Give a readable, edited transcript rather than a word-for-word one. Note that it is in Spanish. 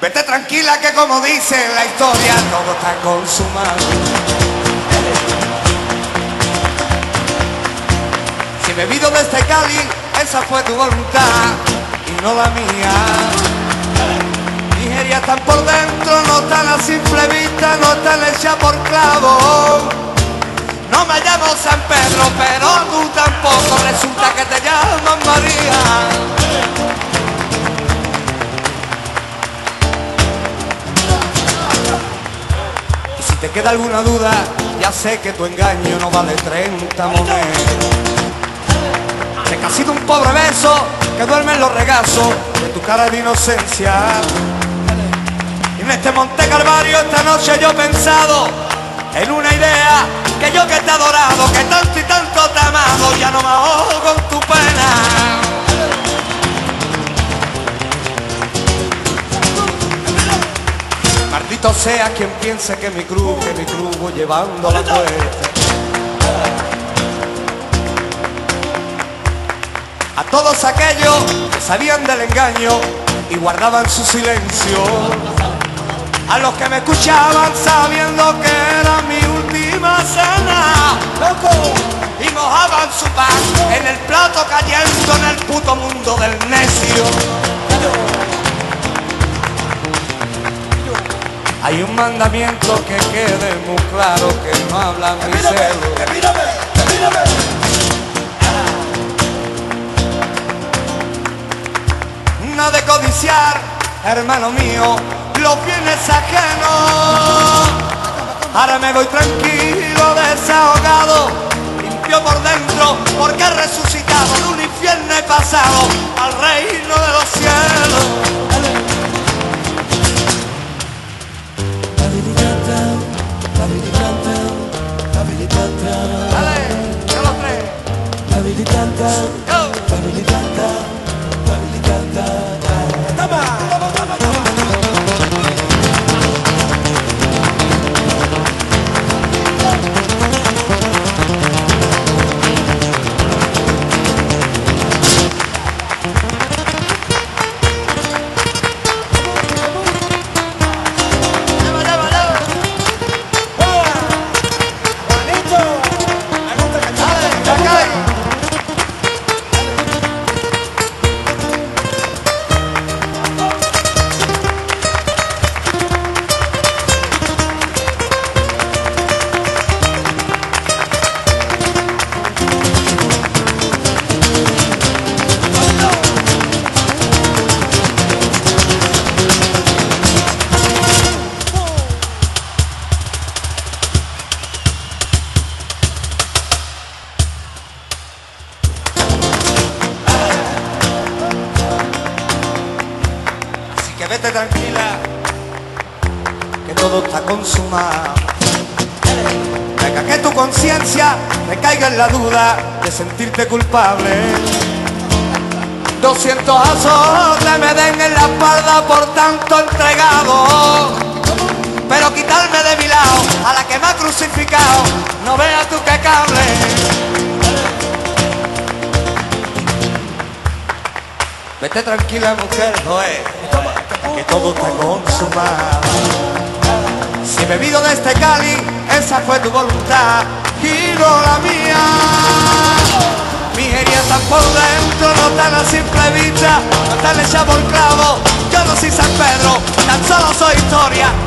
Vete tranquila que como dice la historia, todo está consumado. Si he bebido de este cáliz, esa fue tu voluntad y no la mía. Mis heridas están por dentro, no están a simple vista, no están hechas por clavo. No me llamo San Pedro, pero tú tampoco, resulta que te llamas María. Y si te queda alguna duda, ya sé que tu engaño no vale 30 monedas. Sé que ha sido un pobre beso que duerme en los regazos de tu cara de inocencia. Y en este Monte Calvario esta noche yo he pensado en una idea, que yo que te he adorado, que tanto y tanto te he amado, ya no me ahogo en tu pena. Maldito sea quien piense que mi cruz voy llevando la muerte. A todos aquellos que sabían del engaño y guardaban su silencio, a los que me escuchaban sabiendo que era mi última cena, y mojaban su pan en el plato cayendo en el puto mundo del necio. Hay un mandamiento que quede muy claro, que no habla mi celo. No de codiciar, hermano mío, los bienes ajenos. Ahora me voy tranquilo, desahogado, limpio por dentro, porque he resucitado de un infierno he pasado al reino de los cielos. Dale, yo los tres. Que vete tranquila, que todo está consumado. Deja que tu conciencia te caiga en la duda de sentirte culpable. 200 azotes me den en la espalda por tanto entregado, pero quitarme de mi lado a la que me ha crucificado, no veas tú qué cable. Vete tranquila, mujer, que todo está consumado. Si he bebido de este cáliz, esa fue tu voluntad y no la mía. Mis heridas están por dentro, no están a simple vista, no están hechas por clavo. Yo no soy San Pedro, tan solo soy historia.